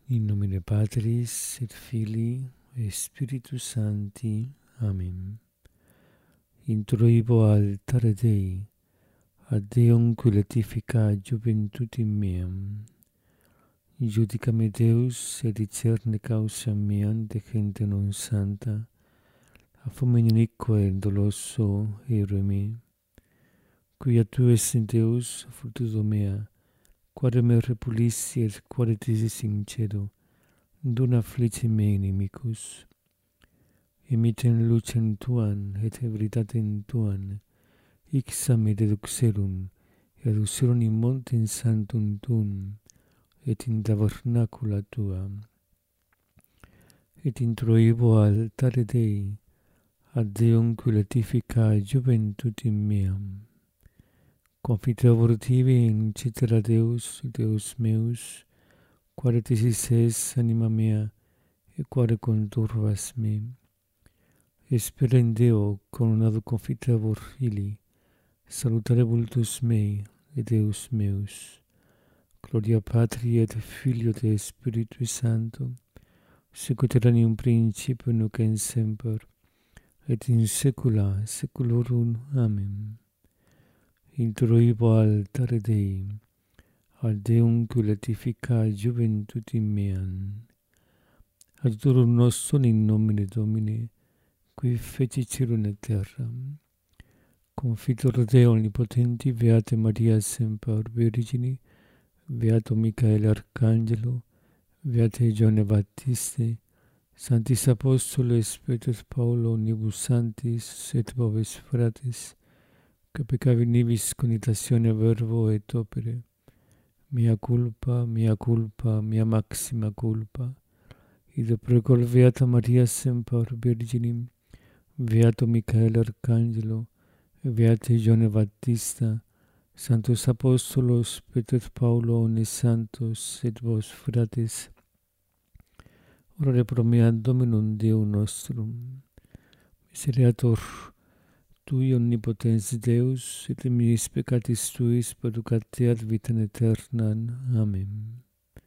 In nomine Patris et Filii et Spiritus Sancti. Amen. Introibo altare Dei, ad Deum qui letifica juventutim meam. Judica me Deus et discerne causam meam de gente non santa, a fomen inique doloso ere me. Quia tu es in Deus, fructus mea, quare me repulissi et quare tisis sincedo, dona afflici me inimicus. Imiten lucem tuam et veritatem tuam, ixam me deduxerum, et userum in montem sanctum tuum, et in tabernacula tuam. Et introibo altare Dei, ad Deum qui letifica juventutim meam. Confitevor tibi in cetera Deus, Deus meus, quare tisis es anima mea, et quare conturbas me. Espera in Deo coronado confitevor illi, salutare vultus mei, et Deus meus. Gloria Patri et Filio et Spiritui Sancto, sic ut erat in principio nunc et semper, et in saecula saeculorum. Amen. Introibo altare Dei, ad Deum qui letifica juventutim meam. Adiutorium nostrum in nomine Domini, qui feci cielo et terra. Confitor Deo omnipotenti, Beate Maria semper Virgini, Beato Michael Arcangelo, Beate Giovanni Battiste, Sanctis Apostoles Petrus Paulo omnibus sanctis et popes fratres, que peccavi nibis conitatione verbo et opere, mea culpa, mea maxima culpa, id precor Beata Maria semper Virginim, Beato Michael Arcangelo, Beate Giovanni Battista, Sanctus Apostolos Petrus Paulo omnes santos et vos fratres, orare pro mea Dominum Deum nostrum. Misereatur Tui omnipotens Deus, et minis peccatis Tuis perducateat vitam aeternam. Amen.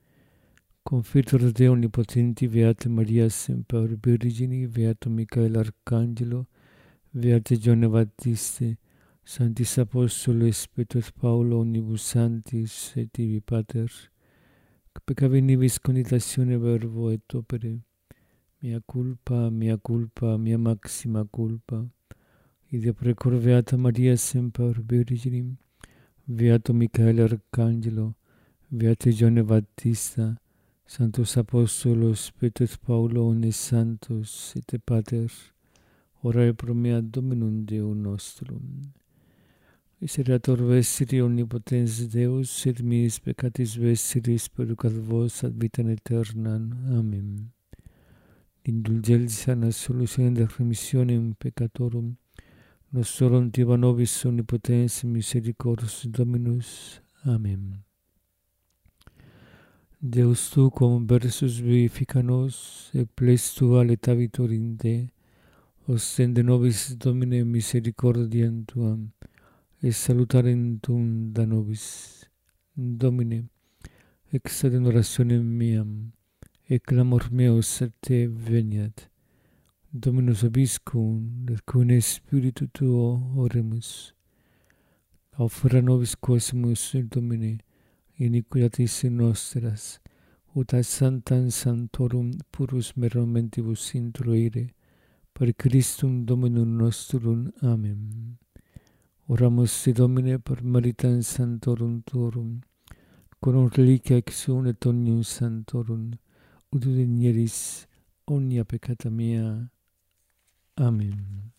Confitor Deo omnipotenti, Beate Maria semper Virgini, Beato Michael Arcangelo, Beate Giovanni Battiste, Sanctis Apostoles Petrus Paulo omnibus sanctis et tibi Pater, que peccavi nibis conitatione verbo et opere, mea culpa, mea maxima culpa, id precor Beata Maria semper Virginim, Beato Michael Arcangelo, Beate Giovanni Battista, Sanctus Apostolos Petrus Paulo omnes santos et Pater, orare pro mea Dominum Deum nostrum. Misereatur vestri omnipotens Deus, et minis peccatis vestris perducat vos ad vitam aeternam. Amen. Indulgentia et solutione et remissionem peccatorum, nostrorum tiba nobis omnipotens misericors Dominus. Amen. Deus tu conversus vivifica nos, et ples tua letavitur in te, ostende nobis Domine misericordiam tuam, et salutarem tuum da nobis. Domine, exaudem orationem meam, et clamor meus a te veniat. Dominus vobiscum, et cum Spiritu tuo oremus. Aufera nobis quosimus, Domine, iniquitatis nostras, ut ad sanctam sanctorum purus mentibus introire, per Christum Dominum nostrum. Amen. Oramus te Domine per meritam sanctorum tuorum, quorum reliquia exum et omnium sanctorum, ut digneris omnia peccata mea. Amen.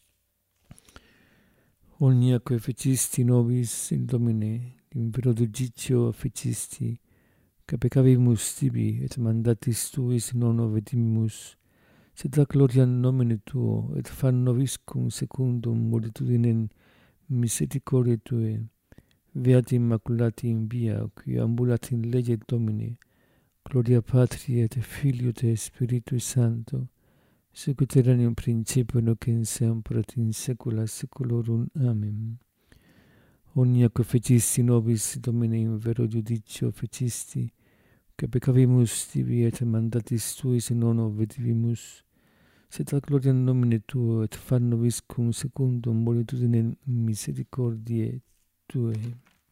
Omnia quae fecisti nobis in Domine, in vero judicio fecisti, que peccavimus tibi et mandatis tuis non obedimus, sed a gloriam nomine tuo, et fan nobiscum secundum multitudinem misericordiae Tue, Beati Immaculati in via, qui ambulat in lege Domini, Gloria Patri et Filio et Spiritui Sancto, sic ut erat in principio nunc et semper et in saecula saeculorum. Amen. Omnia quae fecisti nobis, Domine, in vero judicio fecisti, che peccavimus tibi et mandatis tuis in non obedivimus, sed ad gloria nomine tuo et far nobis cum secundum volitudine misericordiae tuae.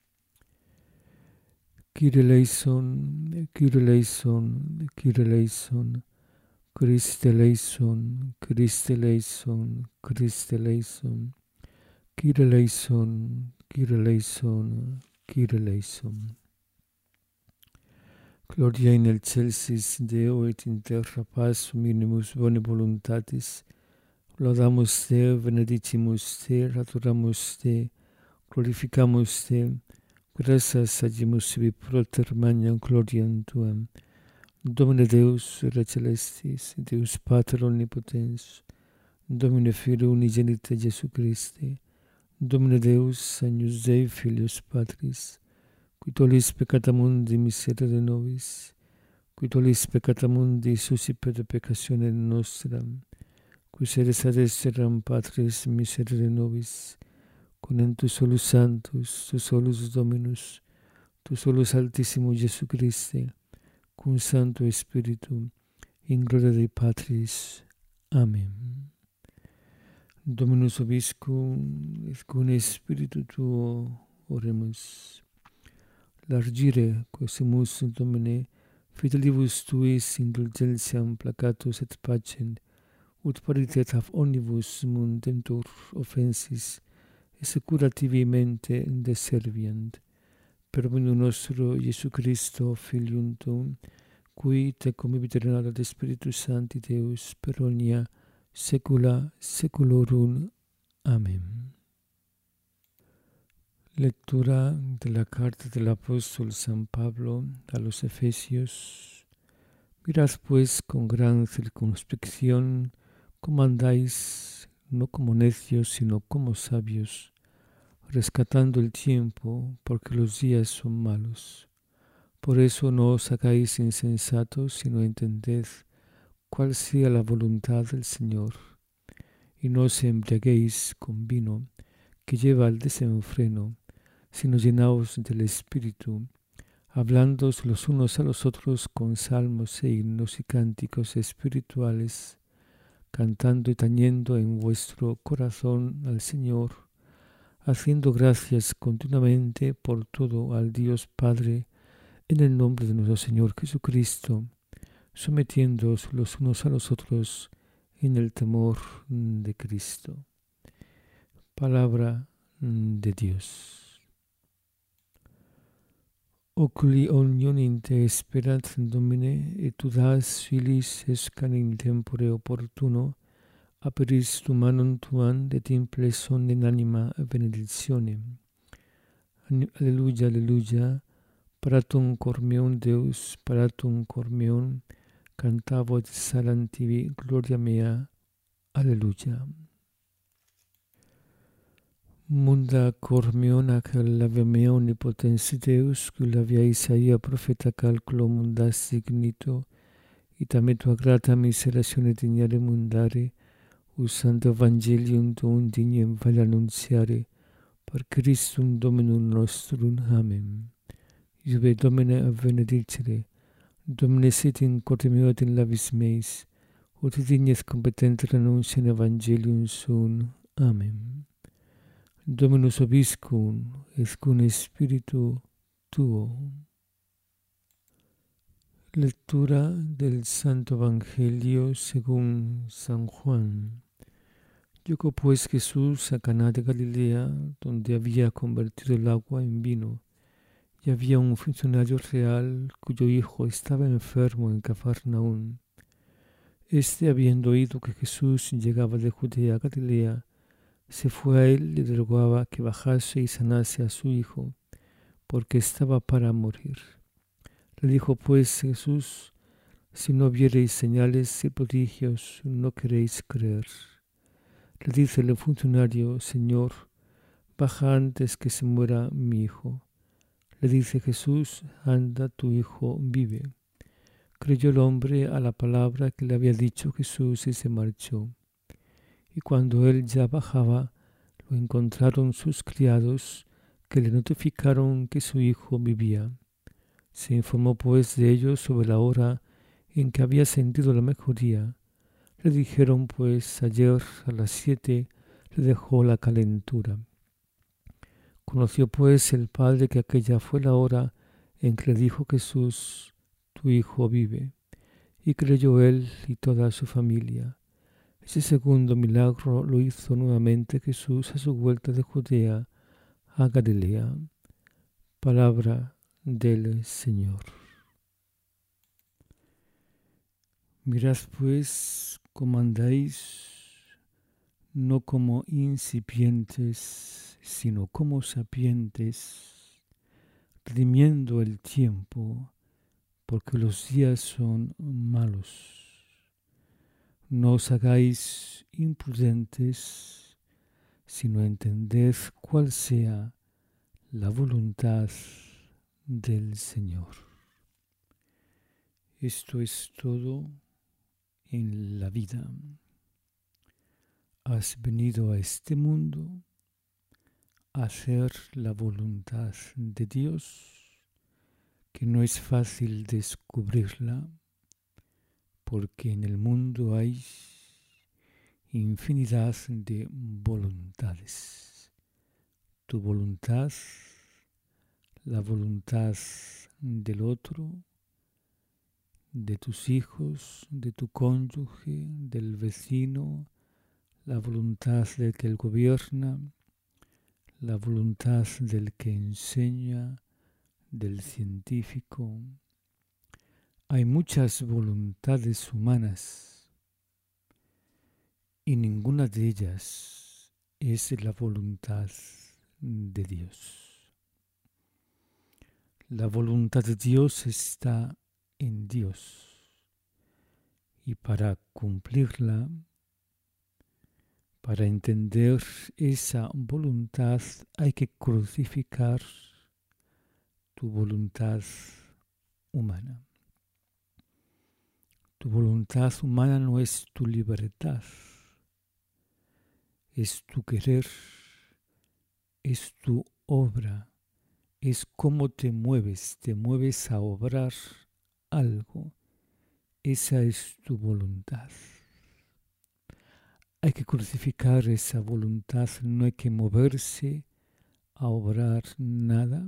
Kyrie eleison, Kyrie eleison, Kyrie eleison, Christe eleison, Christe eleison, Christe eleison, Kyrie eleison, Kyrie eleison, Kyrie eleison. Gloria in excelsis Deo et in terra paz minimus bone voluntatis. Laudamus Te, benedicimus Te, adoramus Te, glorificamus Te, gratias agimus sibi proter magnam gloriam Tuam. Domine Deus, Re Celestis, Deus Pater Omnipotens, Domine Filio Unigenite Jesu Christe, Domine Deus, Agnus Dei, Filius Patris, qui tollis peccata mundi miserere nobis, qui tollis peccata mundi suscipe de peccatione nostra, qui sedes ad esteram Patris miserere nobis, con tu solus Sanctus, tu solus Dominus, tu solus Altissimus Jesu Christe, cum Sancto Spiritu, in gloria Dei Patris. Amen. Dominus vobiscum, et cum Spiritu tuo oremus. Largire, quosimus, Domine, fidelibus tuis indulgentiam placatus et pacem, ut paritet af omnibus mundentur offensis, et secura tibi mente deserviant. Per Dominum nostro Iesu Christo, Filium Tuum, qui te convivit ad Spiritus Sancti Deus, per omnia saecula saeculorum. Amen. Lectura de la carta del apóstol San Pablo a los Efesios. Mirad pues con gran circunspección cómo andáis, no como necios, sino como sabios, rescatando el tiempo, porque los días son malos. Por eso no os hagáis insensatos, sino entended cuál sea la voluntad del Señor. Y no os embriaguéis con vino, que lleva al desenfreno, sino llenaos del Espíritu, hablándoos los unos a los otros con salmos e himnos y cánticos espirituales, cantando y tañendo en vuestro corazón al Señor, haciendo gracias continuamente por todo al Dios Padre, en el nombre de nuestro Señor Jesucristo, sometiéndoos los unos a los otros en el temor de Cristo. Palabra de Dios. Oculi omnium in te esperat, Domine, et tu das filis escan in tempore opportuno, aperis tu manum tuam et impleson in anima benedictionem. Alleluia, alleluia, paratum cor meum Deus, paratum cor meum, cantavo et salam tibi, gloria mea, alleluia. Munda cor meum ac labia mea omnipotens Deus, qui labia Isaia profeta calculo mundas signito, ita me tua grata miseratione dignare mundare, usando evangelium tuum dignem vale annunziare, per Christum Dominum nostrum. Amen. Iube Domine a benedicere, Domine sit in corde meo et in labis meis, ut dignes competenter annuntiam evangelium suum. Amen. Dominus vobiscum, et cum Spiritu tuo. Lectura del Santo Evangelio según San Juan. Llegó pues Jesús a Caná de Galilea, donde había convertido el agua en vino, y había un funcionario real cuyo hijo estaba enfermo en Cafarnaún. Este, habiendo oído que Jesús llegaba de Judea a Galilea, se fue a él y le rogaba que bajase y sanase a su hijo, porque estaba para morir. Le dijo pues Jesús: si no viereis señales y prodigios, no queréis creer. Le dice el funcionario: Señor, baja antes que se muera mi hijo. Le dice Jesús: anda, tu hijo vive. Creyó el hombre a la palabra que le había dicho Jesús y se marchó. Y cuando él ya bajaba, lo encontraron sus criados, que le notificaron que su hijo vivía. Se informó pues de ellos sobre la hora en que había sentido la mejoría. Le dijeron pues ayer a las 7 le dejó la calentura. Conoció pues el padre que aquella fue la hora en que le dijo Jesús, tu hijo vive, y creyó él y toda su familia. Ese segundo milagro lo hizo nuevamente Jesús a su vuelta de Judea a Galilea. Palabra del Señor. Mirad pues cómo andáis, no como incipientes, sino como sapientes, redimiendo el tiempo, porque los días son malos. No os hagáis imprudentes, sino entended cuál sea la voluntad del Señor. Esto es todo en la vida. Has venido a este mundo a hacer la voluntad de Dios, que no es fácil descubrirla, porque en el mundo hay infinidad de voluntades. Tu voluntad, la voluntad del otro, de tus hijos, de tu cónyuge, del vecino, la voluntad del que gobierna, la voluntad del que enseña, del científico. Hay muchas voluntades humanas y ninguna de ellas es la voluntad de Dios. La voluntad de Dios está en Dios y para cumplirla, para entender esa voluntad, hay que crucificar tu voluntad humana. Tu voluntad humana no es tu libertad, es tu querer, es tu obra, es cómo te mueves a obrar algo. Esa es tu voluntad. Hay que crucificar esa voluntad, no hay que moverse a obrar nada,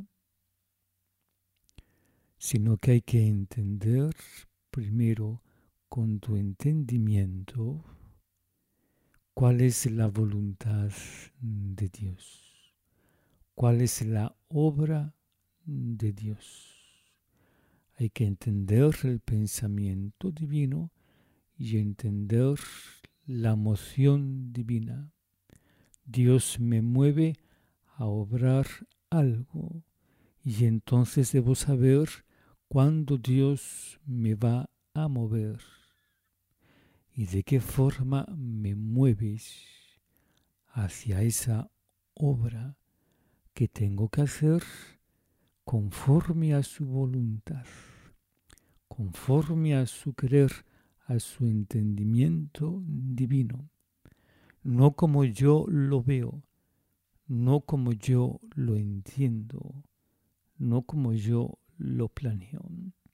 sino que hay que entender primero con tu entendimiento cuál es la voluntad de Dios, cuál es la obra de Dios. Hay que entender el pensamiento divino y entender la moción divina. Dios me mueve a obrar algo y entonces debo saber cuándo Dios me va a mover y de qué forma me mueves hacia esa obra que tengo que hacer conforme a su voluntad, conforme a su querer, a su entendimiento divino, no como yo lo veo, no como yo lo entiendo, no como yo lo planeo.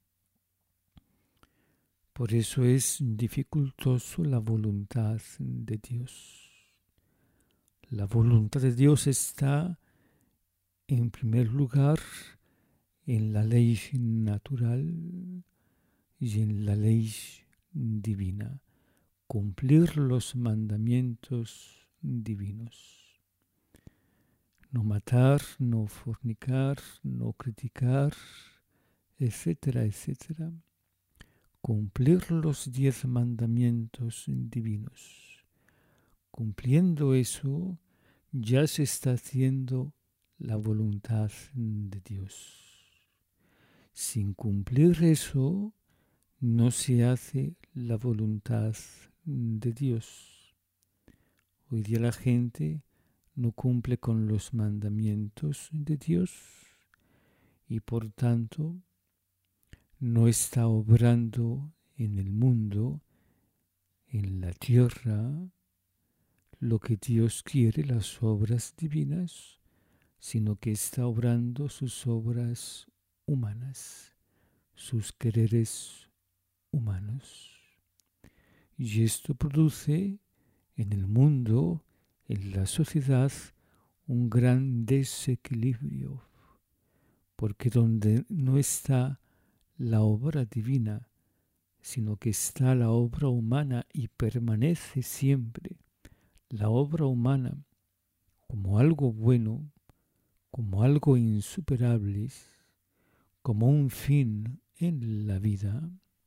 Por eso es dificultoso la voluntad de Dios. La voluntad de Dios está, en primer lugar, en la ley natural y en la ley divina. Cumplir los mandamientos divinos. No matar, no fornicar, no criticar, etcétera, etcétera. Cumplir los 10 mandamientos divinos. Cumpliendo eso, ya se está haciendo la voluntad de Dios. Sin cumplir eso, no se hace la voluntad de Dios. Hoy día la gente no cumple con los mandamientos de Dios y por tanto no está obrando en el mundo, en la tierra, lo que Dios quiere, las obras divinas, sino que está obrando sus obras humanas. sus quereres humanos. Y esto produce en el mundo, en la sociedad, un gran desequilibrio, porque donde no está la obra divina, sino que está la obra humana y permanece siempre la obra humana como algo bueno, como algo insuperable, como un fin en la vida,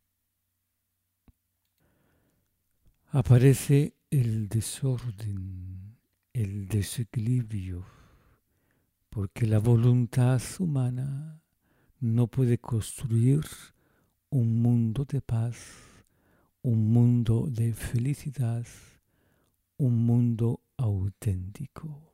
aparece el desorden, el desequilibrio, porque la voluntad humana no puede construir un mundo de paz, un mundo de felicidad, un mundo auténtico.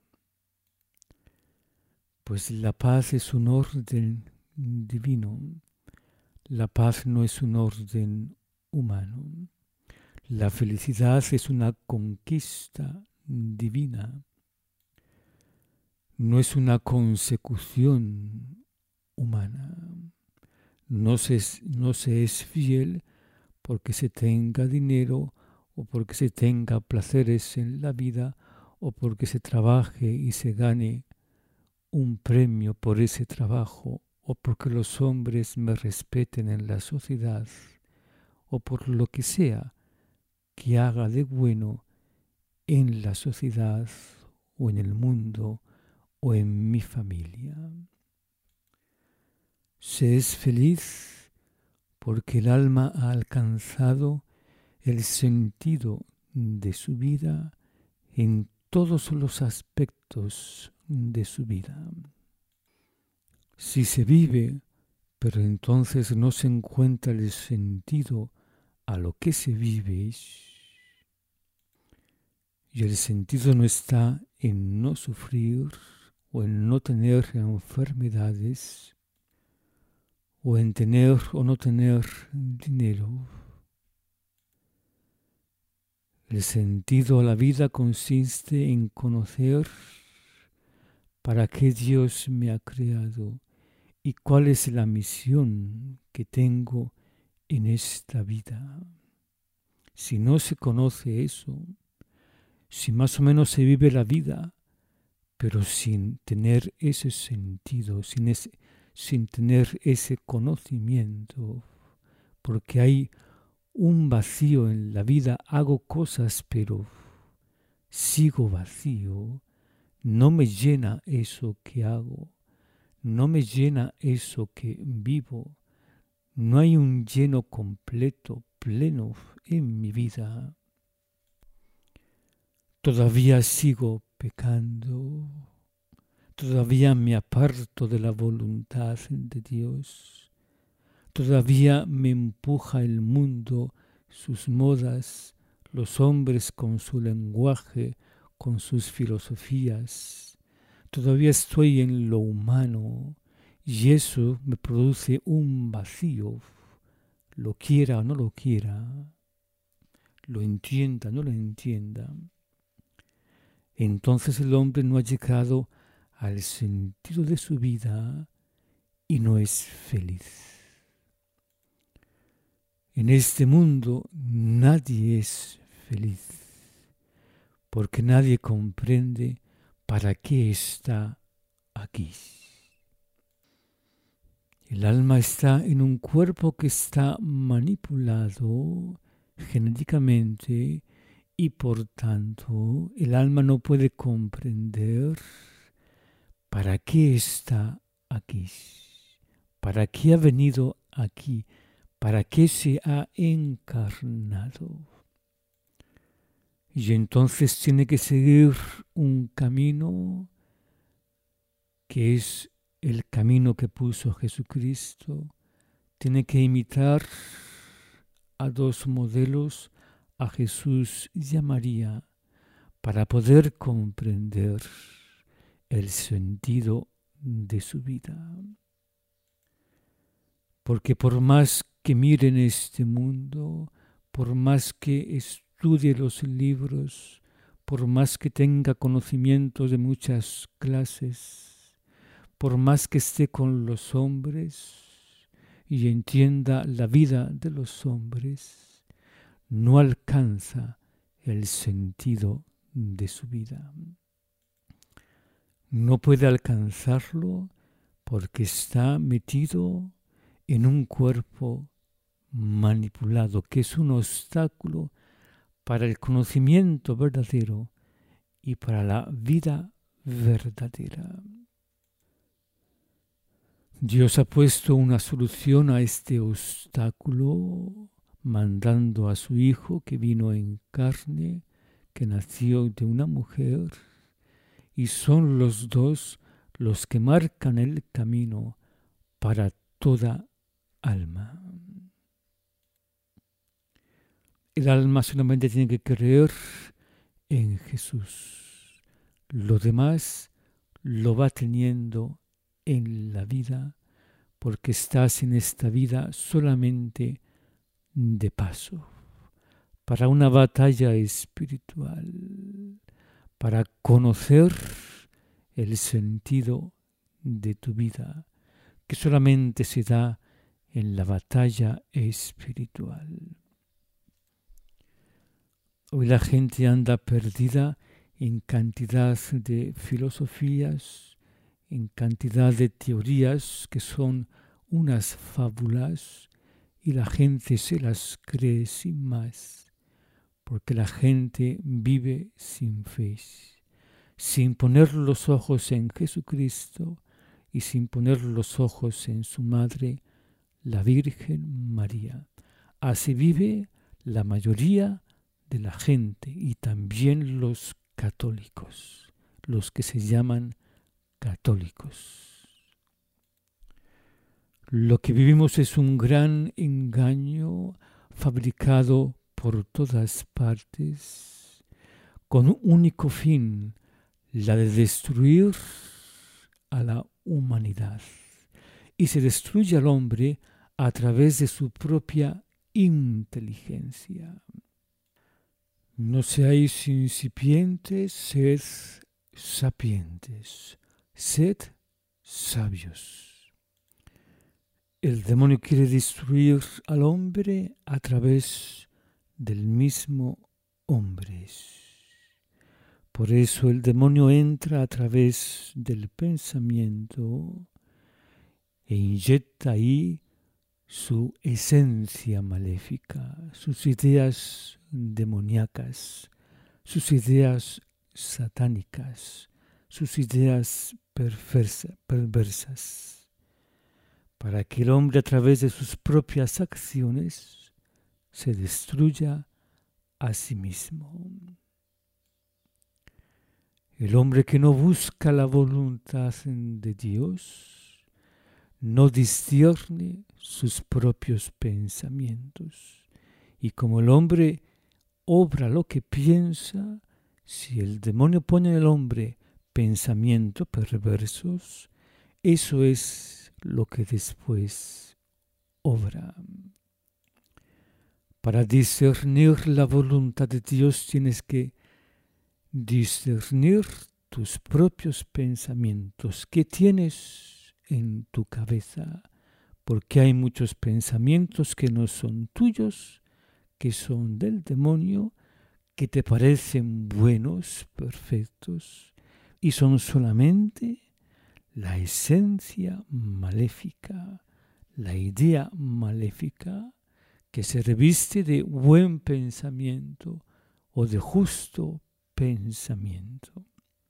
Pues la paz es un orden divino, la paz no es un orden humano. La felicidad es una conquista divina, no es una consecución humana. No se es fiel porque se tenga dinero o porque se tenga placeres en la vida o porque se trabaje y se gane un premio por ese trabajo o porque los hombres me respeten en la sociedad o por lo que sea que haga de bueno en la sociedad o en el mundo o en mi familia. Se es feliz porque el alma ha alcanzado el sentido de su vida en todos los aspectos de su vida. Si se vive, pero entonces no se encuentra el sentido a lo que se vive, y el sentido no está en no sufrir o en no tener enfermedades o en tener o no tener dinero. El sentido a la vida consiste en conocer para qué Dios me ha creado y cuál es la misión que tengo en esta vida. Si no se conoce eso, si más o menos se vive la vida, pero sin tener ese sentido, sin tener ese conocimiento, porque hay un vacío en la vida, hago cosas, pero sigo vacío, no me llena eso que hago, no me llena eso que vivo, no hay un lleno completo, pleno en mi vida. Todavía sigo pecando, todavía me aparto de la voluntad de Dios, todavía me empuja el mundo, sus modas, los hombres con su lenguaje, con sus filosofías. Todavía estoy en lo humano y eso me produce un vacío, lo quiera o no lo quiera, lo entienda o no lo entienda. Entonces el hombre no ha llegado al sentido de su vida y no es feliz. En este mundo nadie es feliz, porque nadie comprende para qué está aquí. El alma está en un cuerpo que está manipulado genéticamente y por tanto el alma no puede comprender para qué está aquí, para qué ha venido aquí, para qué se ha encarnado. Y entonces tiene que seguir un camino que es el camino que puso Jesucristo. Tiene que imitar a dos modelos, a Jesús y a María, para poder comprender el sentido de su vida. Porque por más que mire en este mundo, por más que estudie los libros, por más que tenga conocimientos de muchas clases, por más que esté con los hombres, y entienda la vida de los hombres, no alcanza el sentido de su vida. No puede alcanzarlo porque está metido en un cuerpo manipulado, que es un obstáculo para el conocimiento verdadero y para la vida verdadera. Dios ha puesto una solución a este obstáculo, mandando a su Hijo que vino en carne, que nació de una mujer, y son los dos los que marcan el camino para toda alma. El alma solamente tiene que creer en Jesús. Lo demás lo va teniendo en la vida, porque estás en esta vida solamente de paso, para una batalla espiritual, para conocer el sentido de tu vida, que solamente se da en la batalla espiritual. Hoy la gente anda perdida en cantidad de filosofías, en cantidad de teorías que son unas fábulas y la gente se las cree sin más, porque la gente vive sin fe, sin poner los ojos en Jesucristo y sin poner los ojos en su madre, la Virgen María. Así vive la mayoría de la gente y también los católicos, los que se llaman católicos. Lo que vivimos es un gran engaño fabricado por todas partes con un único fin, la de destruir a la humanidad. Y se destruye al hombre a través de su propia inteligencia. No seáis incipientes, sed sapientes, sed sabios. El demonio quiere destruir al hombre a través del mismo hombre. Por eso el demonio entra a través del pensamiento e inyecta ahí su esencia maléfica, sus ideas demoníacas, sus ideas satánicas, sus ideas perversas, para que el hombre a través de sus propias acciones se destruya a sí mismo. El hombre que no busca la voluntad de Dios no discierne sus propios pensamientos. Y como el hombre obra lo que piensa, si el demonio pone en el hombre pensamientos perversos, eso es lo que después obra. Para discernir la voluntad de Dios tienes que discernir tus propios pensamientos. ¿Qué tienes en tu cabeza? Porque hay muchos pensamientos que no son tuyos, que son del demonio, que te parecen buenos, perfectos, y son solamente la esencia maléfica, la idea maléfica que se reviste de buen pensamiento o de justo pensamiento.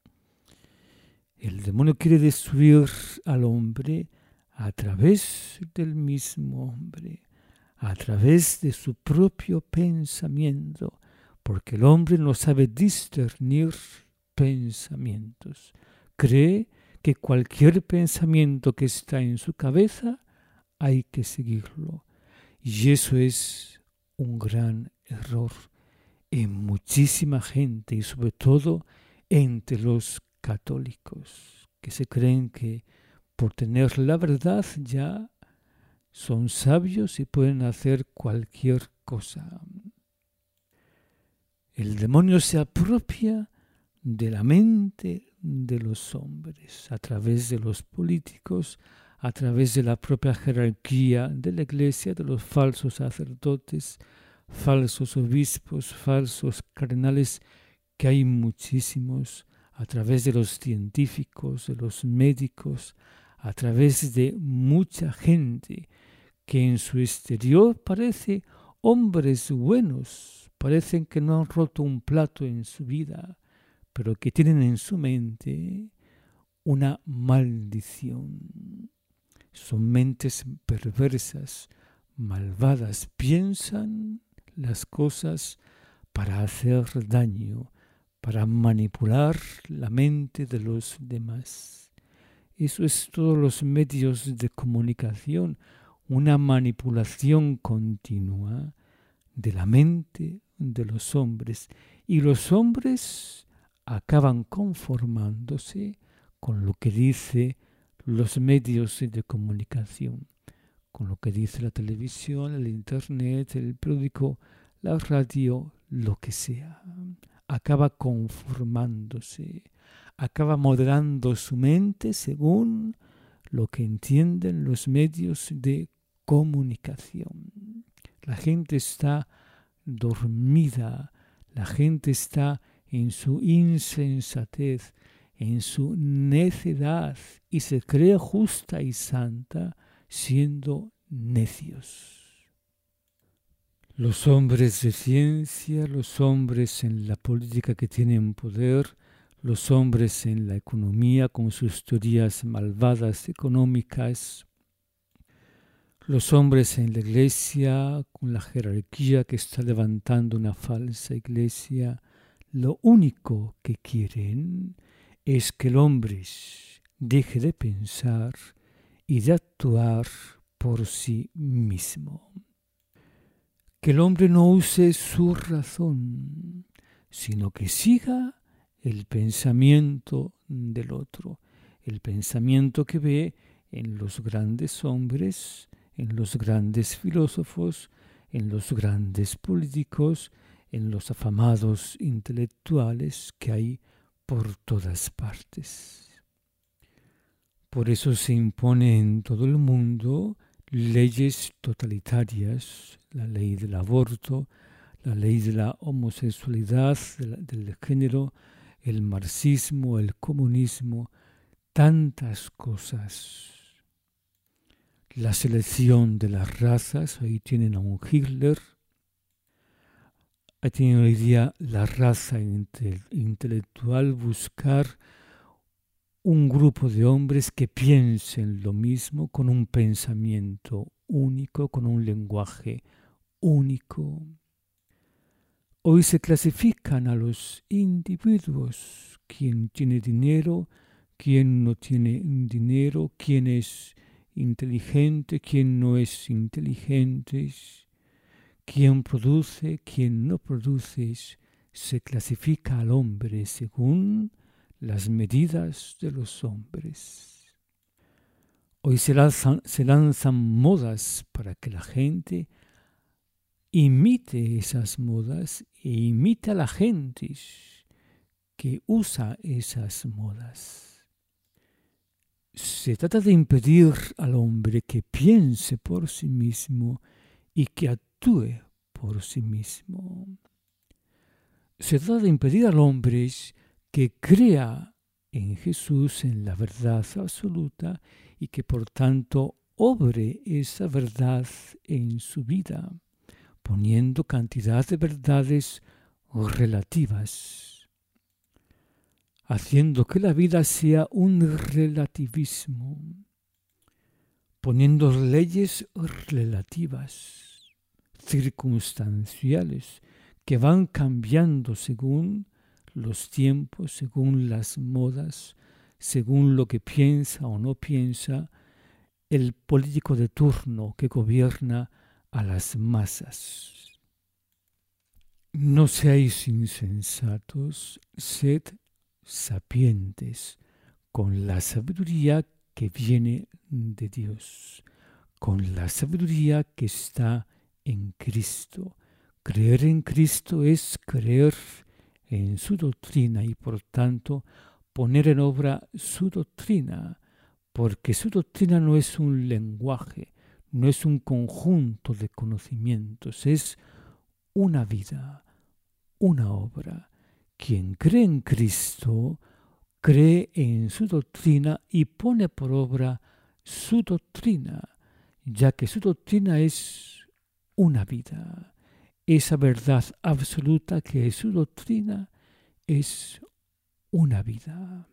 El demonio quiere destruir al hombre a través del mismo hombre, a través de su propio pensamiento, porque el hombre no sabe discernir pensamientos. Cree que cualquier pensamiento que está en su cabeza hay que seguirlo. Y eso es un gran error en muchísima gente y sobre todo entre los católicos, que se creen que por tener la verdad ya son sabios y pueden hacer cualquier cosa. El demonio se apropia de la mente de los hombres a través de los políticos, a través de la propia jerarquía de la Iglesia, de los falsos sacerdotes, falsos obispos, falsos cardenales, que hay muchísimos, a través de los científicos, de los médicos, a través de mucha gente que en su exterior parece hombres buenos, parecen que no han roto un plato en su vida, pero que tienen en su mente una maldición. Son mentes perversas, malvadas, piensan las cosas para hacer daño, para manipular la mente de los demás. Eso es todos los medios de comunicación, una manipulación continua de la mente de los hombres. Y los hombres acaban conformándose con lo que dice los medios de comunicación, con lo que dice la televisión, el internet, el periódico, la radio, lo que sea. Acaba conformándose, acaba moderando su mente según lo que entienden los medios de comunicación. La gente está dormida, la gente está en su insensatez, en su necedad, y se cree justa y santa siendo necios. Los hombres de ciencia, los hombres en la política que tienen poder, los hombres en la economía con sus teorías malvadas económicas, los hombres en la iglesia con la jerarquía que está levantando una falsa iglesia, lo único que quieren es que el hombre deje de pensar y de actuar por sí mismo. Que el hombre no use su razón, sino que siga el pensamiento del otro, el pensamiento que ve en los grandes hombres, en los grandes filósofos, en los grandes políticos, en los afamados intelectuales que hay por todas partes. Por eso se impone en todo el mundo leyes totalitarias, la ley del aborto, la ley de la homosexualidad, del género, el marxismo, el comunismo, tantas cosas. La selección de las razas, ahí tienen a un Hitler, ahí tienen hoy día la raza intelectual, buscar un grupo de hombres que piensen lo mismo, con un pensamiento único, con un lenguaje único. Hoy se clasifican a los individuos, quién tiene dinero, quién no tiene dinero, quién es inteligente, quién no es inteligente, quién produce, quién no produce. Se clasifica al hombre según las medidas de los hombres. Hoy se lanzan modas para que la gente imite esas modas e imite a la gente que usa esas modas. Se trata de impedir al hombre que piense por sí mismo y que actúe por sí mismo. Se trata de impedir al hombre que crea en Jesús, en la verdad absoluta, y que por tanto obre esa verdad en su vida, poniendo cantidad de verdades relativas, haciendo que la vida sea un relativismo, poniendo leyes relativas, circunstanciales, que van cambiando según los tiempos, según las modas, según lo que piensa o no piensa el político de turno que gobierna a las masas. No seáis insensatos, sed sapientes, con la sabiduría que viene de Dios, con la sabiduría que está en Cristo. Creer en Cristo es creer en su doctrina y por tanto poner en obra su doctrina, porque su doctrina no es un lenguaje, no es un conjunto de conocimientos, es una vida, una obra. Quien cree en Cristo, cree en su doctrina y pone por obra su doctrina, ya que su doctrina es una vida. Esa verdad absoluta que es su doctrina es una vida.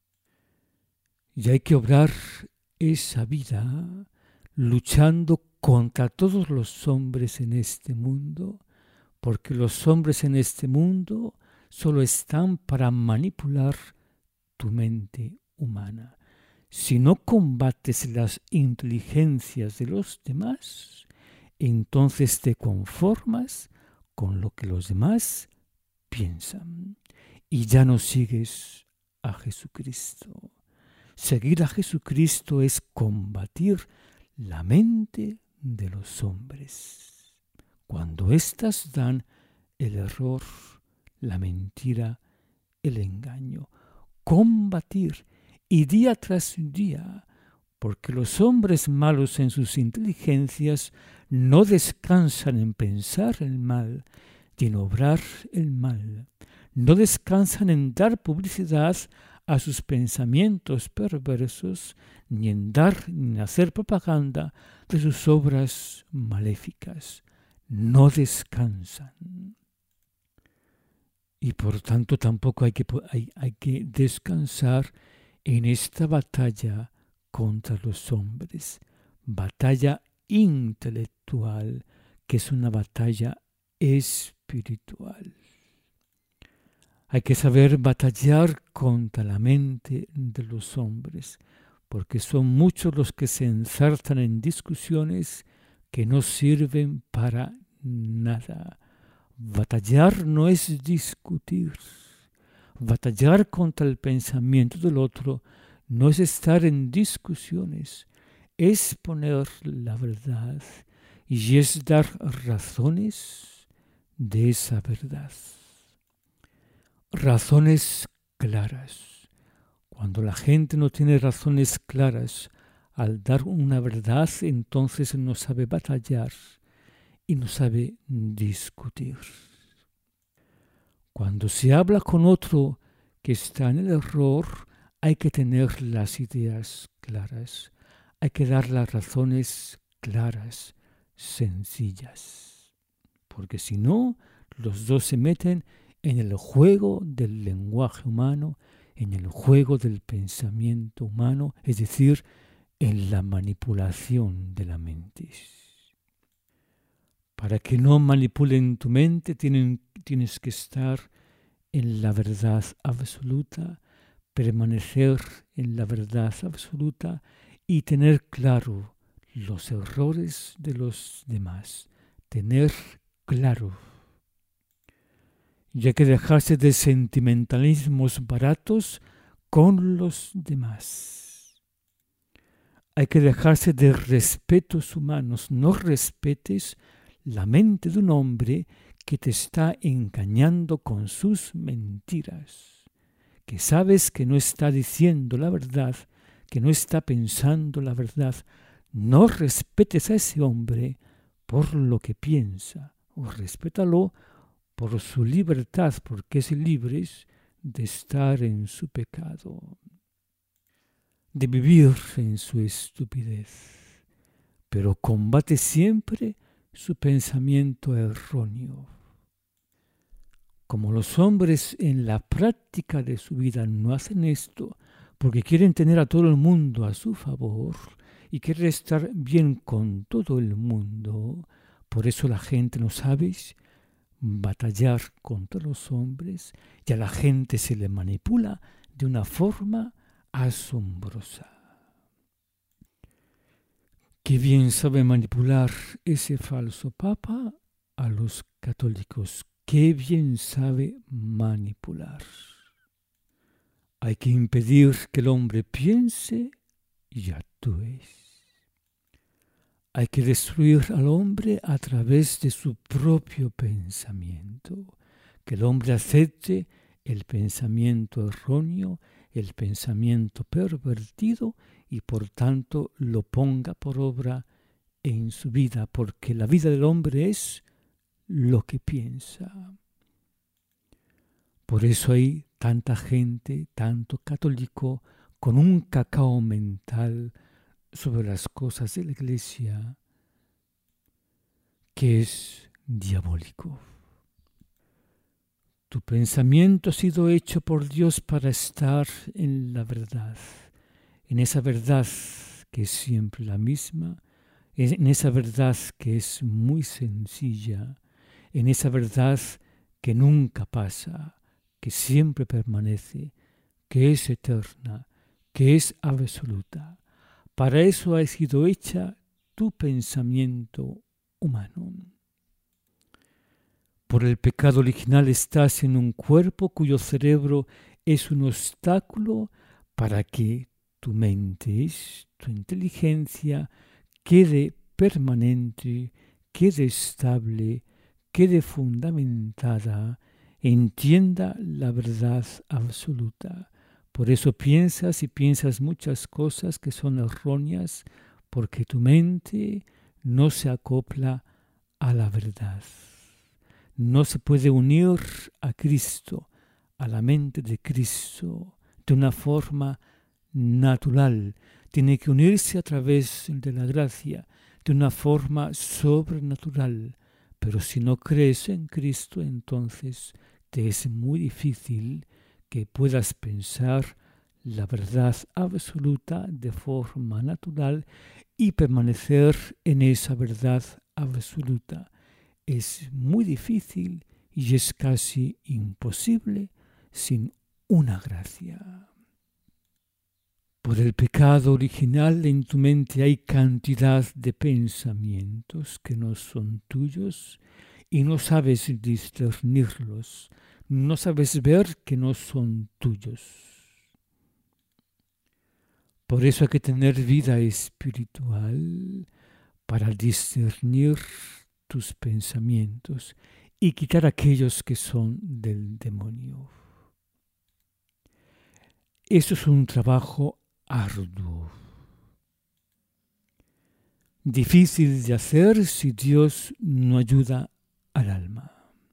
Y hay que obrar esa vida luchando contra todos los hombres en este mundo, porque los hombres en este mundo solo están para manipular tu mente humana. Si no combates las inteligencias de los demás, entonces te conformas con lo que los demás piensan y ya no sigues a Jesucristo. Seguir a Jesucristo es combatir la mente de los hombres. Cuando éstas dan el error, la mentira, el engaño, combatir y día tras día, porque los hombres malos en sus inteligencias no descansan en pensar el mal y en obrar el mal, no descansan en dar publicidad a sus pensamientos perversos, ni en dar ni en hacer propaganda de sus obras maléficas. No descansan. Y por tanto tampoco hay que descansar en esta batalla contra los hombres, batalla intelectual, que es una batalla espiritual. Hay que saber batallar contra la mente de los hombres, porque son muchos los que se ensartan en discusiones que no sirven para nada. Batallar no es discutir. Batallar contra el pensamiento del otro no es estar en discusiones, es poner la verdad y es dar razones de esa verdad. Razones claras. Cuando la gente no tiene razones claras al dar una verdad, entonces no sabe batallar y no sabe discutir. Cuando se habla con otro que está en el error, hay que tener las ideas claras, hay que dar las razones claras, sencillas, porque si no, los dos se meten en el juego del lenguaje humano, en el juego del pensamiento humano, es decir, en la manipulación de la mente. Para que no manipulen tu mente, tienes que estar en la verdad absoluta, permanecer en la verdad absoluta y tener claro los errores de los demás. Tener claro. Y hay que dejarse de sentimentalismos baratos con los demás. Hay que dejarse de respetos humanos. No respetes la mente de un hombre que te está engañando con sus mentiras, que sabes que no está diciendo la verdad, que no está pensando la verdad. No respetes a ese hombre por lo que piensa, o respétalo por su libertad, porque es libre de estar en su pecado, de vivir en su estupidez, pero combate siempre su pensamiento erróneo. Como los hombres en la práctica de su vida no hacen esto, porque quieren tener a todo el mundo a su favor y quieren estar bien con todo el mundo, por eso la gente no sabe batallar contra los hombres y a la gente se le manipula de una forma asombrosa. Qué bien sabe manipular ese falso papa a los católicos. Qué bien sabe manipular. Hay que impedir que el hombre piense y actúe. Hay que destruir al hombre a través de su propio pensamiento. Que el hombre acepte el pensamiento erróneo, el pensamiento pervertido y por tanto lo ponga por obra en su vida, porque la vida del hombre es lo que piensa. Por eso hay tanta gente, tanto católico, con un cacao mental sobre las cosas de la Iglesia, que es diabólico. Tu pensamiento ha sido hecho por Dios para estar en la verdad, en esa verdad que es siempre la misma, en esa verdad que es muy sencilla, en esa verdad que nunca pasa, que siempre permanece, que es eterna, que es absoluta. Para eso ha sido hecha tu pensamiento humano. Por el pecado original estás en un cuerpo cuyo cerebro es un obstáculo para que tu mente, tu inteligencia, quede permanente, quede estable, quede fundamentada, entienda la verdad absoluta. Por eso piensas y piensas muchas cosas que son erróneas, porque tu mente no se acopla a la verdad. No se puede unir a Cristo, a la mente de Cristo, de una forma natural. Tiene que unirse a través de la gracia, de una forma sobrenatural. Pero si no crees en Cristo, entonces te es muy difícil que puedas pensar la verdad absoluta de forma natural y permanecer en esa verdad absoluta. Es muy difícil y es casi imposible sin una gracia. Por el pecado original en tu mente hay cantidad de pensamientos que no son tuyos y no sabes discernirlos, no sabes ver que no son tuyos. Por eso hay que tener vida espiritual para discernir tus pensamientos y quitar aquellos que son del demonio. Eso es un trabajo arduo, difícil de hacer si Dios no ayuda al alma.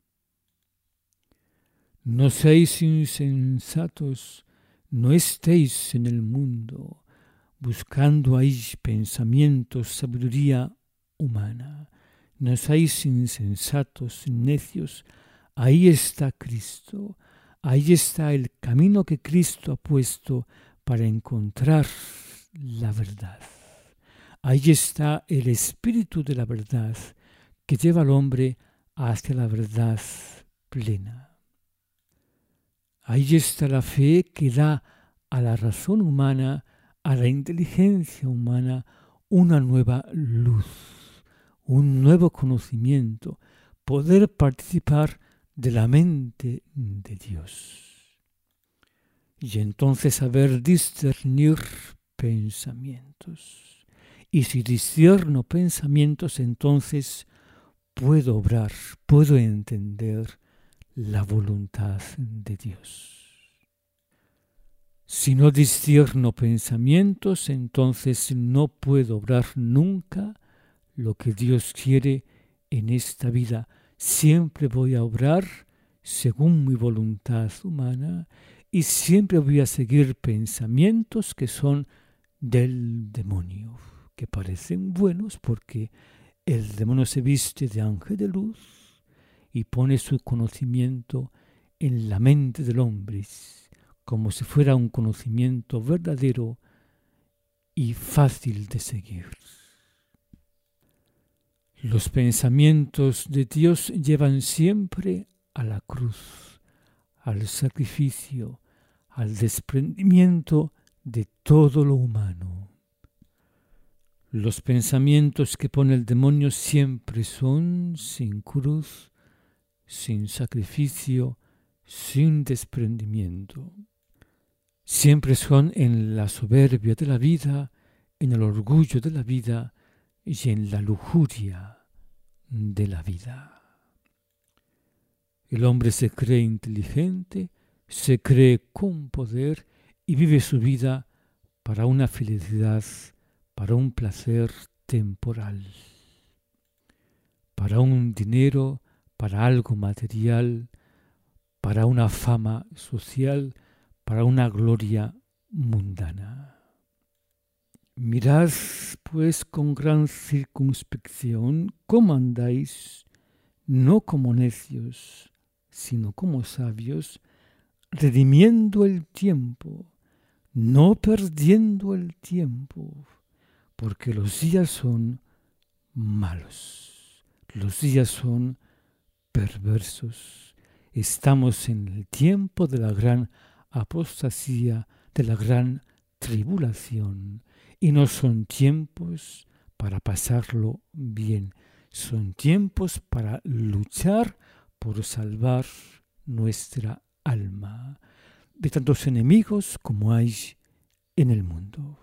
No seáis insensatos, no estéis en el mundo buscando ahí pensamientos, sabiduría humana. No seáis insensatos, necios. Ahí está Cristo. Ahí está el camino que Cristo ha puesto para encontrar la verdad. Ahí está el espíritu de la verdad que lleva al hombre hacia la verdad plena. Ahí está la fe que da a la razón humana, a la inteligencia humana, una nueva luz, un nuevo conocimiento, poder participar de la mente de Dios. Y entonces saber discernir pensamientos. Y si discierno pensamientos, entonces puedo obrar, puedo entender la voluntad de Dios. Si no discierno pensamientos, entonces no puedo obrar nunca lo que Dios quiere en esta vida. Siempre voy a obrar según mi voluntad humana y siempre voy a seguir pensamientos que son del demonio, que parecen buenos porque el demonio se viste de ángel de luz y pone su conocimiento en la mente del hombre, como si fuera un conocimiento verdadero y fácil de seguir. Los pensamientos de Dios llevan siempre a la cruz, al sacrificio, al desprendimiento de todo lo humano. Los pensamientos que pone el demonio siempre son sin cruz, sin sacrificio, sin desprendimiento. Siempre son en la soberbia de la vida, en el orgullo de la vida y en la lujuria de la vida. El hombre se cree inteligente, se cree con poder y vive su vida para una felicidad, para un placer temporal, para un dinero, para algo material, para una fama social, para una gloria mundana. Mirad, pues, con gran circunspección cómo andáis, no como necios, sino como sabios, redimiendo el tiempo, no perdiendo el tiempo, porque los días son malos, los días son perversos. Estamos en el tiempo de la gran apostasía, de la gran tribulación, y no son tiempos para pasarlo bien, son tiempos para luchar por salvar nuestra alma de tantos enemigos como hay en el mundo.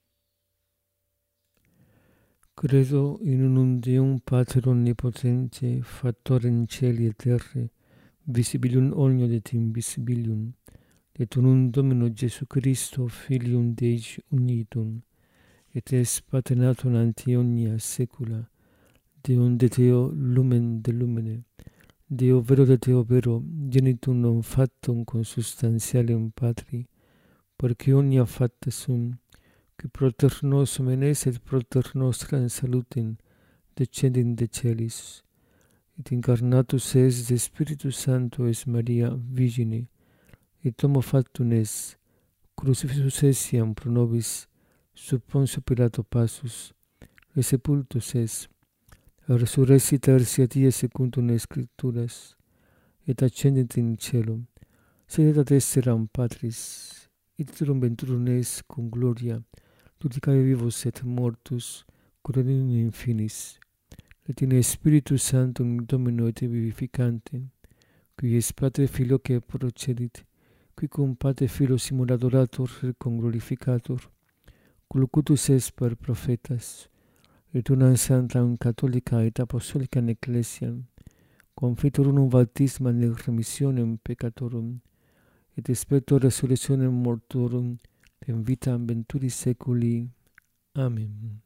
Credo in unum Deum Pater Omnipotente, Factor in Celi et Terre, visibilium omnio et invisibilium, et unum Domino Jesu Christo, Filium Dei unitum, et es paternatum ante omnia saecula, Deum de Deo lumen de lumine, Deo vero de Deo vero, genitum non factum consubstantialem Patri, porque omnia facta sum, que proter nos menes et proter nostra in salutem descendit de celis, et incarnatus es de Spiritus Sancto es Maria Virgine, et homo factum es, crucifixus essiam pro nobis, sub Pontio Pilato passus, sepultus es, resurrexit tertia die secundum Scripturas, et ascendit in caelum, sedet ad desseram Patris, et iterum venturum es cum gloria, judicae vivos et mortus, curatim in finis, et in Spiritus Sanctum Domino et vivificantem, qui es Patre Filio que procedit, qui cum Patre Filio simul adorator et cum glorificator, locutus es per prophetas, et unam sanctam catholica et apostolica ecclesiam, confitur unum baptismam et remissionem peccatorum, et spector resurrectionem mortuorum, in vitam venturi seculi. Amen.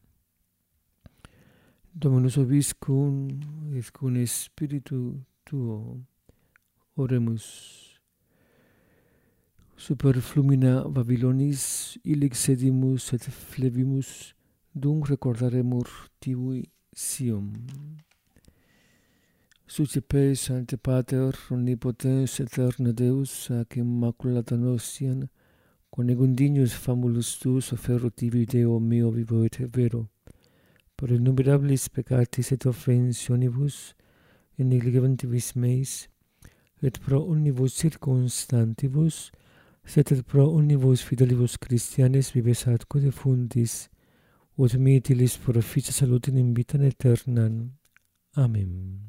Dominus vobiscum, et cum spiritu tuo. Oremus. Super flumina Babylonis, illic sedimus et flebimus, dum recordaremur tibui sium. Sucipe, Sancte Pater, omnipotens aeterne Deus, ac immaculata nostiam, conegum dignus famulus tuus offerro tibi Deo meo vivo et vero, per innumerabilis peccatis et offensionibus, in negligentibus meis, et pro omnibus circumstantibus, sed et pro omnibus fidelibus Christianes vives atque defundis, ut mitilis proficia salutem in vitam aeternam. Amen.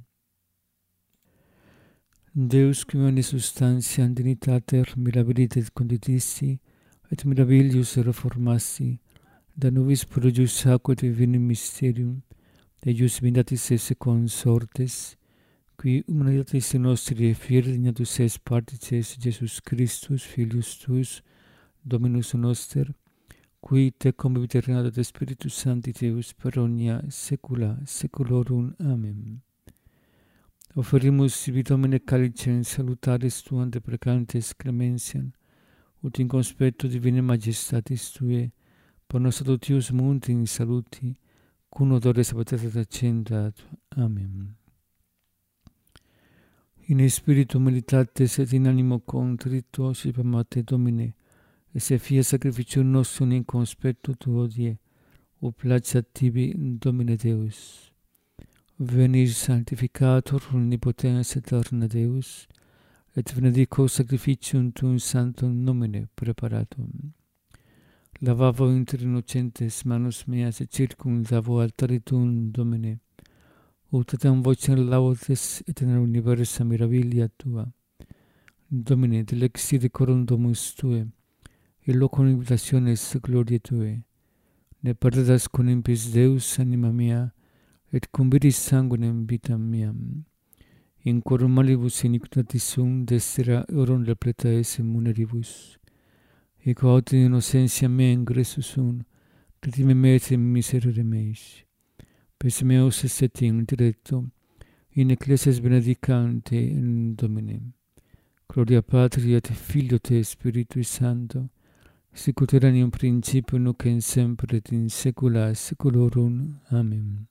Deus qui mane substantiam dignitater mirabilitet conditisti, et mirabilius reformassi, da nobis prodigius aquae divinum mysterium, eius vindatis esse consortes, qui humanitatis nostri fieri dignatus es partices Jesus Christus, Filius tuus, Dominus noster, qui te convivit regnat et Spiritus Sancti Deus per omnia saecula saeculorum. Amen. Offerimus sibi Domine calicem salutaris tuam deprecantes clementiam, ut in conspectu divinae majestatis Tuae, per nos adoptius mundi in saluti, cum odore sabatate accendat. Amen. In spiritu militates et in animo contrito supamate Domine, et se fia sacrificium nostrum in conspectu Tuo die, ut placeat tibi Domine Deus. Venis sanctificator omnipotens aeterne Deus, et benedico sacrificium tuum sanctum nomine preparatum. Lavavo inter innocentes manus meas et circumdavo altari tuum Domine, ut etam vocem laudes et in universa mirabilia Tua. Domine, delexi decorum domus Tuae, et locum habitationes gloriae Tuae. Ne perdedas con impis Deus anima mea, et convidis sanguinem vitam meam. In corum malibus iniquitatis sum, destera eorum repleta esse muneribus. et quod in innocentia mea ingressus redime me et miserere meis. Pes meus est in diretto, in ecclesias benedicante in Domine. Gloria Patri et Filio et Spiritui Sancto, sicut erat in principio nunc et semper et in saecula saeculorum. Amen.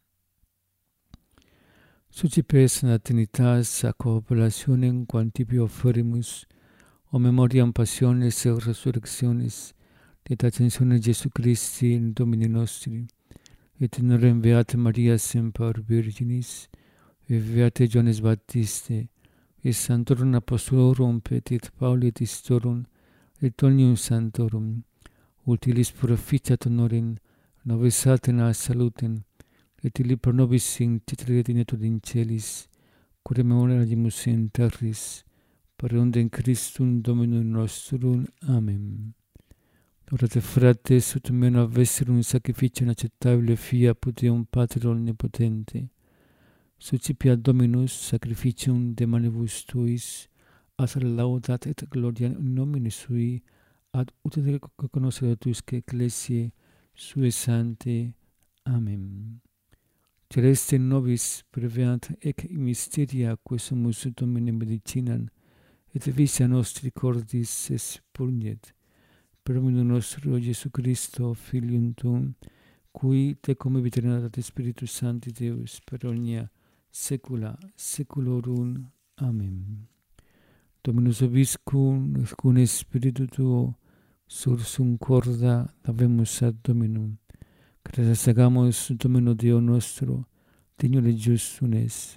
Sucipes Natinitas a cooperationem quantibi offerimus, o memoriam passiones et resurrectionis, et ascensione Jesu Christi in Domini nostri, et in rem Beate Maria semper Virginis, et Beate Johannes Baptiste, et Sanctorum Apostolorum Petit Pauli et Istorum, et omnium Sanctorum, utilis proficiat honorem, nobis Athena salutem, et illi pro nobis intercedit in celis, cura memoriamus in terris, per undem Christum Dominum nostrum. Amen. Orate frates, ut meno avesserum sacrificium acceptabile fiat Deum Pater omnipotente, suscipiat Dominus sacrificium de manibus tuis, ad laudat et gloria in nomine sui, ad utate conosceretusque ecclesiae sue sancte. Amen. Celeste nobis preveant ec mysteria quae sumus Domine medicinam, et visia nostri cordis expugnet, per omnium nostro Jesu Christo, Filium Tuum, cui tecum viteritate Spiritus Sancti Deus, per omnia saecula saeculorum. Amen. Dominus vobiscum, et cum Spiritu Tuo, sursum corda davemus ad Dominum. Gratias agamus Domino Deo nostro, digno et justum es.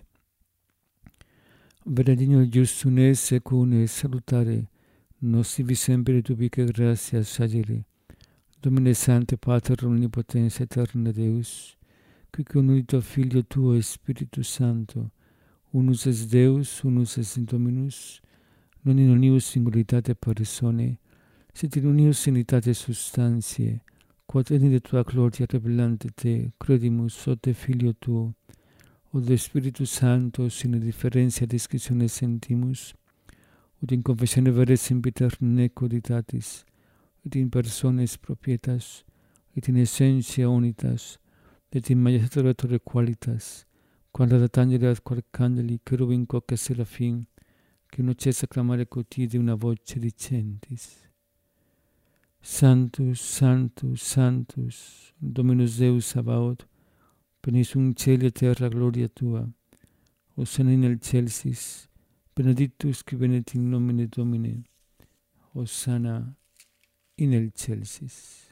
Vera digno et justum es, secum salutare, nos sivi semper et ubique gratias sagere. Domine Sancte Pater omnipotens aeterne Deus, qui unito Filio Tuo Spiritus Sancto, unus es Deus, unus es Dominus, non in unius singularitate persone, sed in unius unitate substantiae, quod et de Tua gloria revelante Te, credimus, o Te Filio Tuo, o de Spiritus Sancto, sine differentia discretione sentimus, ut in confessione vere sempiter nec coditatis, et in persones propietas, et in essentia unitas, et in majestatere qualitas, quod ad angeli ad arcangeli, cherubim quoque serafim, que non cessa clamare cotidi una voce dicentis. Sanctus, Sanctus, Sanctus, Dominus Deus Sabaoth, plenius in caeli et terra gloria Tua, Hosanna in excelsis, benedictus qui venit in nomine Domini, Hosanna in excelsis.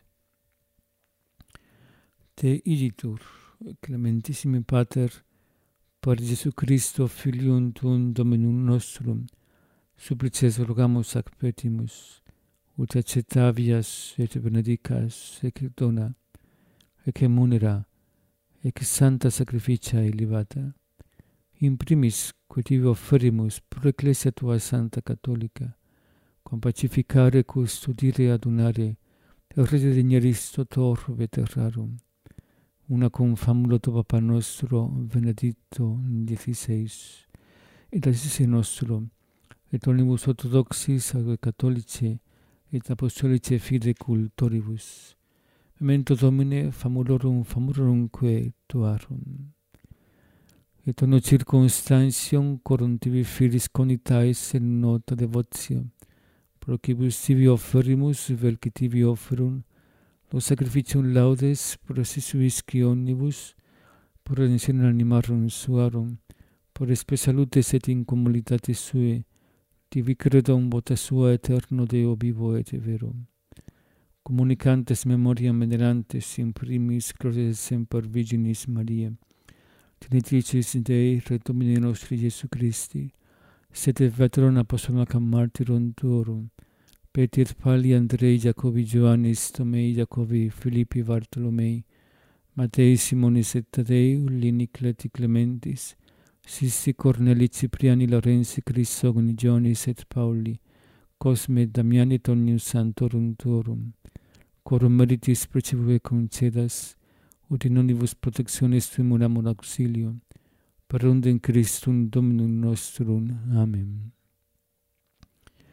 Te igitur, clementissime Pater, per Jesu Christo, Filium Tuum Dominum nostrum, supplices rogamus ac petimus, ut accettavias et benedicas, ec dona, ec munera, ec santa sacrificia elevata, in primis quod tibi offerimus pro ecclesia Tua Santa Catholica, quam pacificare, custodire, adunare, et redegneris tot orbe terrarum, una cum famulo to Papa nostro, Benedicto XVI, et assise nostro, et omnibus orthodoxis et catholici, et apostolici fide cultoribus. Memento Domine famulorumque tuarum. Et ono circumstantium corum tibi filis conitais in nota devotio, procibus tibi offerimus, vel qui tibi offerum, lo sacrificium laudes pro sisuisci omnibus, pro redemptione animarum suarum, por spe salutes et in communitate sue, tibi credum vota sua eterno Deo vivo et vero. Communicantes memoriam venerantes in primis glorias semper Virginis Maria, Genitricis Dei, Re Domini nostri Jesu Christi, sed veterum apostolum martyrum tuorum, Petri et Pauli, Andrei, Jacobi, Ioannis, Tomei, Jacobi, Filippi, Bartolomei, Matei, Simonis et Tadei, Ullini, Cleti, Clementis, Sisti, Corneli, Cipriani, Lorenzi, Crisogoni, Gionis et Pauli, Cosme, Damiani, et omnium Sanctorum tuorum, quorum meritis precibue concedas, ut in omnibus protectionis tuum amor auxilio, per undem Christum Dominum nostrum. Amen.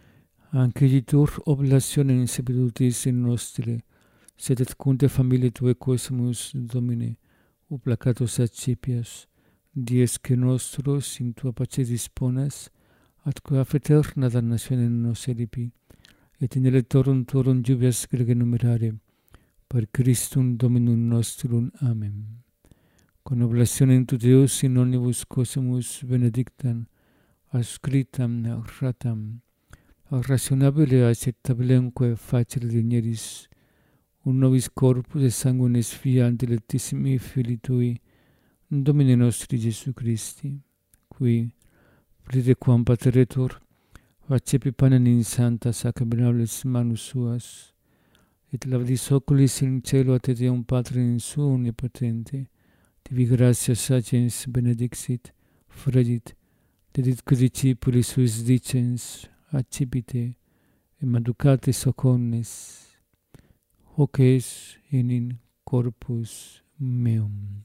Anquilitur oblationem sepedutis in nostre, sed et cunte familiae Tuae quesumus, Domine, uplacatus accipias, dies que nostros in Tua pace disponas, atque aeterna damnatione nos eripi, et in electorum Tuorum jubias grege numerare, per Christum Dominum nostrum. Amen. Con oblationem tu Deus in omnibus quesumus benedictam, ascritam ratam, rationabile acceptabilemque facere digneris, un nobis corpus et sanguinis fiat dilectissimi Filii Tui, Domine nostri Iesu Christi, qui, prediquam pateretur, accepi panem in santa sacramentales manus suas, et lavadis oculis in cielo ad Deum Patre in su omnipotente, tibi gratia sapiens benedixit, fregit, deditque discipulis suis dicens, accipite, et maducate soconnes, hoc es in corpus meum.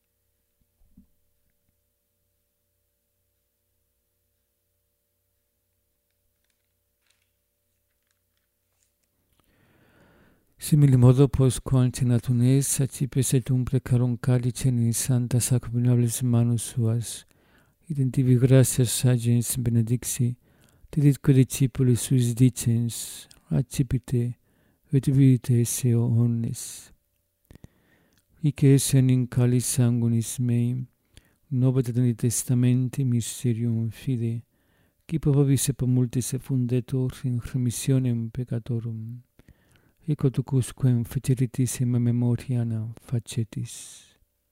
Simili modo postquam cenatum es, accipes et precarum calicem in santa sacramentales manus suas, et in tibi gratias sapiens benedixi, deditque discipulis suis dicens, accipite, et vite esse omnes. Hic es in calis sanguinis mei, novet in testamenti mysterium fide, qui probabis et multis effundetur in remissionem peccatorum. Ecco tucusquem feceritis in memoriam facetis.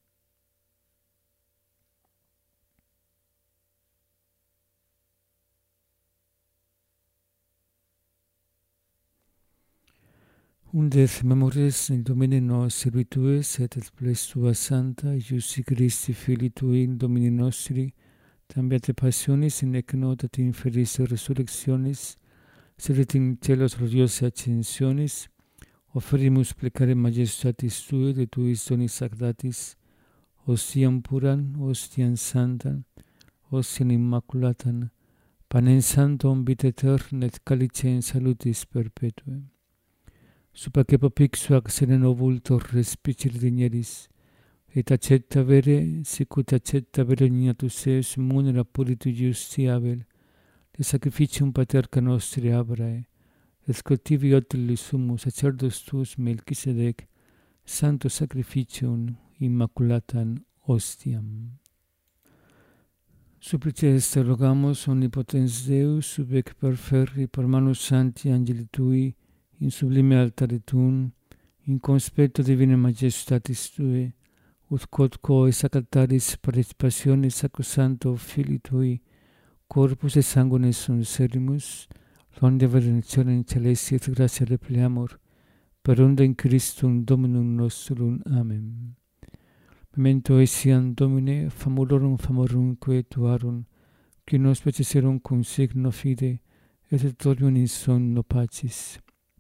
Unde memores in Domine nos servitues et plures Tua Santa, Iesu Christi Filii Tui, Domini nostri, tambiate passionis in ec notat inferis resurrectionis, sed et in celos gloriosae ascensionis, offerimus plecare majestatis Tui, de Tuis donis sacratis, ostiam puram, ostiam sanctam, ostiam immaculatam, panem sanctam vita aeterna et calicem salutis perpetuae. Supaque popixu ac sereno vultor respicere digneris, et accetta vere, sicut accetta vere ignatus eus munera puritu justiabel, de sacrificium paterca nostri Abrae, et scotivi otilis sumus sacerdos tuus Melchisedec, sancto sacrificium immaculatam ostiam. Supplices te rogamos, omnipotens Deus, sub ec perferri per manus sancti angeli Tui, in sublime altare Tuum, in conspecto divine majestatis Tue, ut quod coes acataris participationis sacrosancto Filii Tui, corpus et sanguinis servimus, londe redentionem celesti et gratia repliamur, per unda in Christum Dominum nostrum. Amen. Memento etiam Domine, famulorum famorumque Tuarum, qui nos petiserum cum signo fide, et audium in sonno pacis.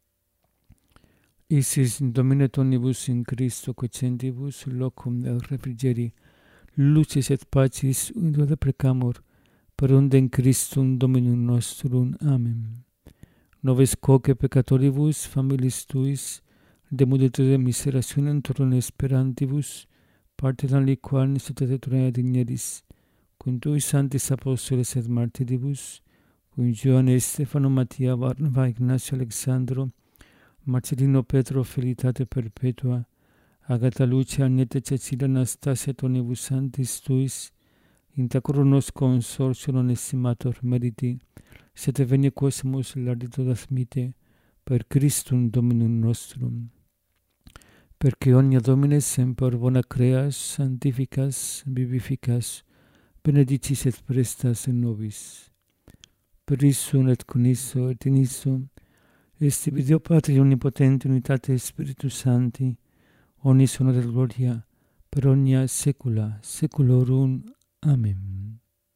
Isis Domine omnibus in Christo quocentibus locum refrigeri, lucis et pacis unde precamur, per unde in Christum Dominum nostrum. Amen. Noves quoque peccatoribus familiis Tuis, demudete miserationem torrone esperantibus, partem liquam sutatetura digneris, cum Tuis sanctis apostoles et martiribus, cum Ioanne Stefano Mattia Barnaba Ignacio Alexandro, Marcellino Petro Felitate Perpetua, Agata Lucia Agnete Cecilia Anastasia et omnibus sanctis Tuis, intacurum nos consortio non estimator meriti, sed venie quesumus laudito admite, per Christum Dominum nostrum. Perque omnia Domine semper bona creas, sanctificas, vivificas, benedicis et prestas in nobis. Per issum et con isso et in isso, est Deo Patri omnipotente unitate Spiritus Sancti, omnis honor et gloria, per omnia saecula saeculorum. Amen.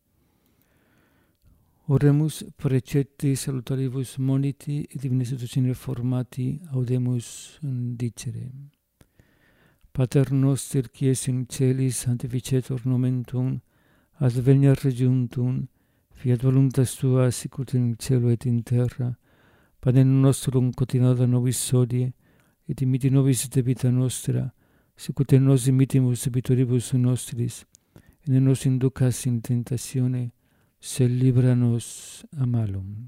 Oremus precepti salutaribus moniti et divina institutione reformati audemus dicere. Pater noster qui es in celis, sanctificetur nomen tuum, adveniat regium tuum, fiat voluntas tua sicut in cielo et in terra. Panem nostrum quotidianum da nobis hodie, et dimitti nobis debita nostra, sicut nos dimittimus debitoribus nostris, et ne nos inducas in tentatione, sed libera nos a malum.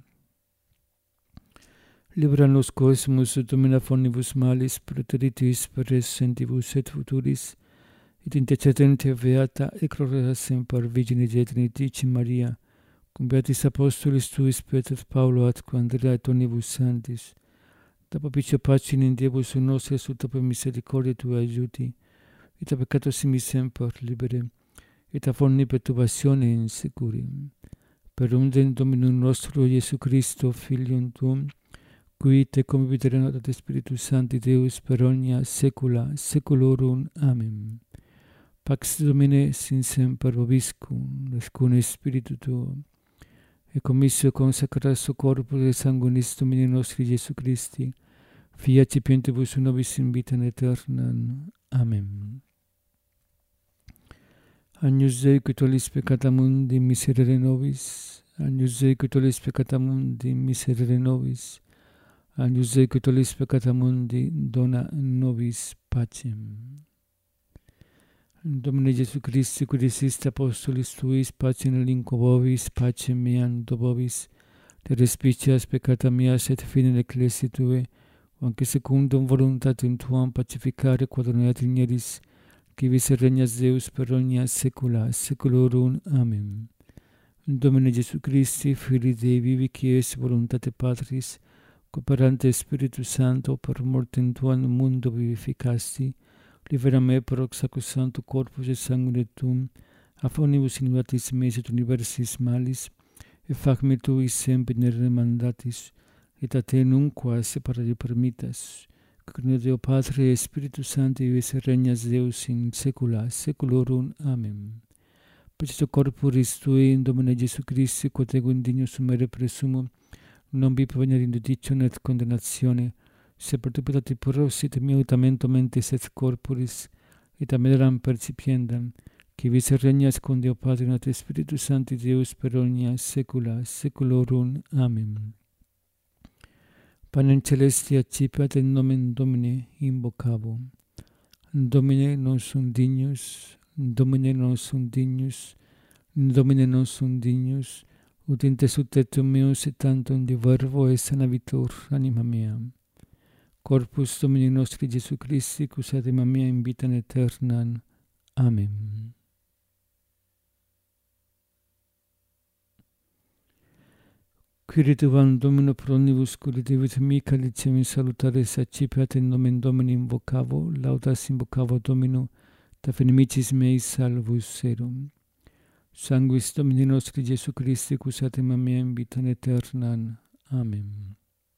Libera nos cosmus, Domine fonibus malis, preteritis presentibus et futuris, et intercedente beata et gloriosa semper Virgine Dei Trinitatis Maria, cum beatis apostolis tuis Petrus, Paulo, atque Andrea et omnibus sanctis, da propicio pacem in Deus nostris ut per misericordia tua aiuti, et a peccato simis semper libere, et a forni perturbatione insecuri. Per unde Dominum nostro Iesu Christo, Filium tuum, qui te convivere ad Spiritus Sancti Deus per omnia saecula saeculorum. Amen. Pax Domine sin semper vobiscum, et cum spiritu tuo, et commissio consecrato corpus et sanguinis Domini nostri Iesu Christi, fiat cipientibus nobis in vitam aeternam. Amen. Agnus Dei, qui tollis peccata mundi, miserere nobis. Agnus Dei, qui tollis peccata mundi, miserere nobis. Agnus Dei, qui tollis peccata mundi, dona nobis pacem. Domine Iesu Christi, qui diciste apostolis tuis, pacem relinquo vobis, pacem meam do vobis, te respicias peccata meas et fine ecclesiae tue, anque secundum voluntatem tuam pacificare quadroneat igneris, qui vis regnas Deus per omnia saecula saeculorum. Amen. Domine Iesu Christi, Filii Dei vivi, qui es voluntate Patris, cooperante Spiritus Sancto, per mortem tuam mundo vivificasti, libera me pro sacrosancto corpus et sanguine tuum, a fonibus iniquitatis meis et universis malis, et fac me tui semper mandatis, et a te nunquam separare permittas, que Deo Patre et Spiritus Sancti vis regnas Deus in saecula saeculorum. Amen. Perciò corporis tui in Domine Iesu Christi, quod ego indigno sumere presumo, non vi provenire in judicione et condemnatione, se per deputati prosit mia utamento mentis et corporis, et ameram percipiendam, qui vis regnas con Deo Patri et Spiritus Sancti Deus per omnia saecula saeculorum. Amen. Panem celestia accipiat in nomen Domini invocabo. Domine non sum dignus, Domine non sum dignus, Domine non sum dignus, ut in te subtetum meus et tantum de verbo et sanavitur anima mea. Corpus Domini nostri Iesu Christi, cus anima mea in vitam aeternam. Amen. Quiritum Domino pro omnibus curritibus mihi licem in salutaris accipiat in nomen Domini invocavo, laudas invocavo Domino, da inimicis meis salvus erum. Sanguis Domini nostri Iesu Christi, cus anima mea in vitam aeternam. Amen.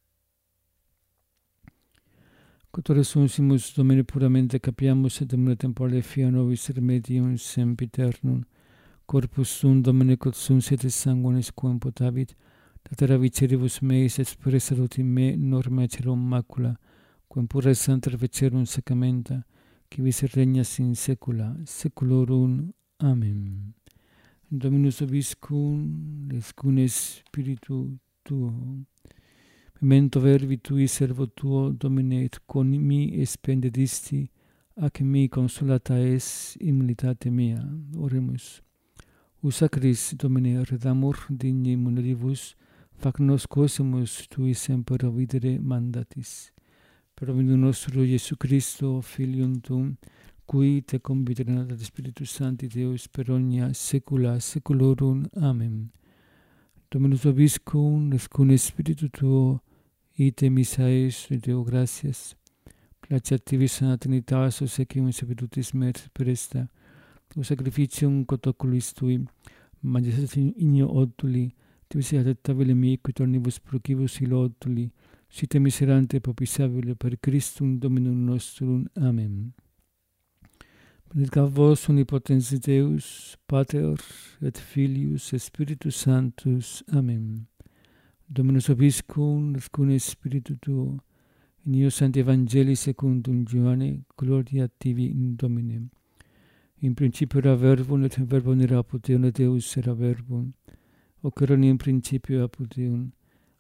Quod resursimus Domine puramente capiamus, et Domine temporale fia nobis remedium sempiternum, corpus sum Domine quod sum sete sanguinis quam potavit, datera viceribus meis expressalut in me norma cerum macula, quam pura sancta fecerum sacramenta, qui vis regnas in saecula saeculorum. Amen. Dominus vobiscum, et cum spiritu tuo. Memento verbi tui servo tuo, Domine, et con mi expendedisti, ac mi consolata es immunitate mea. Oremus. Usa Christ, Domine, redamur digni muneribus, fac nos cosimus tui semper videre mandatis. Per Dominum nostro Iesu Christo, Filium tuum, qui te conviterat ad Spiritus Sancti Deus per omnia saecula saeculorum. Amen. Dominus vobiscum, et cum spiritu tuo, ite missa es, Deo gratias. Placeat tibi sana Trinitas, osecium sapientis merit presta, o sacrificium quod oculis tui, majestas igno oduli, tibi adaptabile mi, qui tornibus procibus ilo oduli, site miserante propisabile per Christum Dominum nostrum. Amen. Benedicat vos omnipotens Deus, Pater et Filius et Spiritus Sanctus. Amen. Dominus vobiscum, et cum spiritu tuo, in eo Sancti Evangelii secundum Ioanne, gloria tibi in Domine. In principio era verbum, et verbum era apud Deum, et Deus era verbum. Hoc erat in principio apud Deum.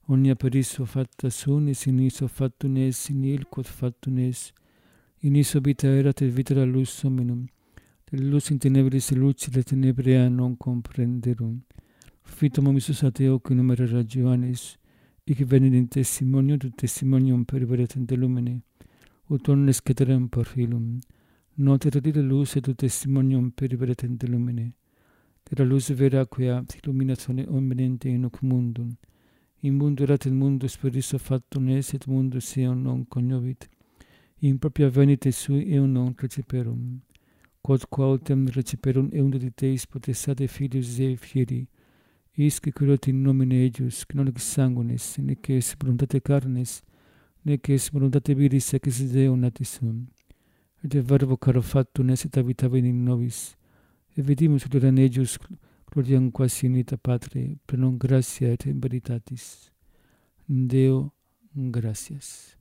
omnia per isso facta sunis, in isso factum es, in il quod factum es, in isso vita erat et vita la lux hominum, et lux in tenebris lucis et tenebria non comprenderum. Fitum omissus ateo qui numerara Johannes, ic venit in testimonio, tu testimonium periberet in de lumine, ut omnes ceterem per filum. Noter adire lux et tu testimonium periberet in de lumine. Era lux vera quia illuminat omniente in hoc mundum. In mundo erat et mundus per isso factum es, et mundus eum non cognovit. In propria venite sui eum non reciperum. Quod quautem reciperum eum dediteis potestate filius Dei fieri, isque curot in nomine eius, non ex sanguinis, nec es voluntate carnes, nec es voluntate viris ex Deo natis sum. Et verbo caro factum es et habitavit in nobis, et vidimus ut eran eius gloriam quasi unita Patre, per non gratia et veritatis. Deo gratias.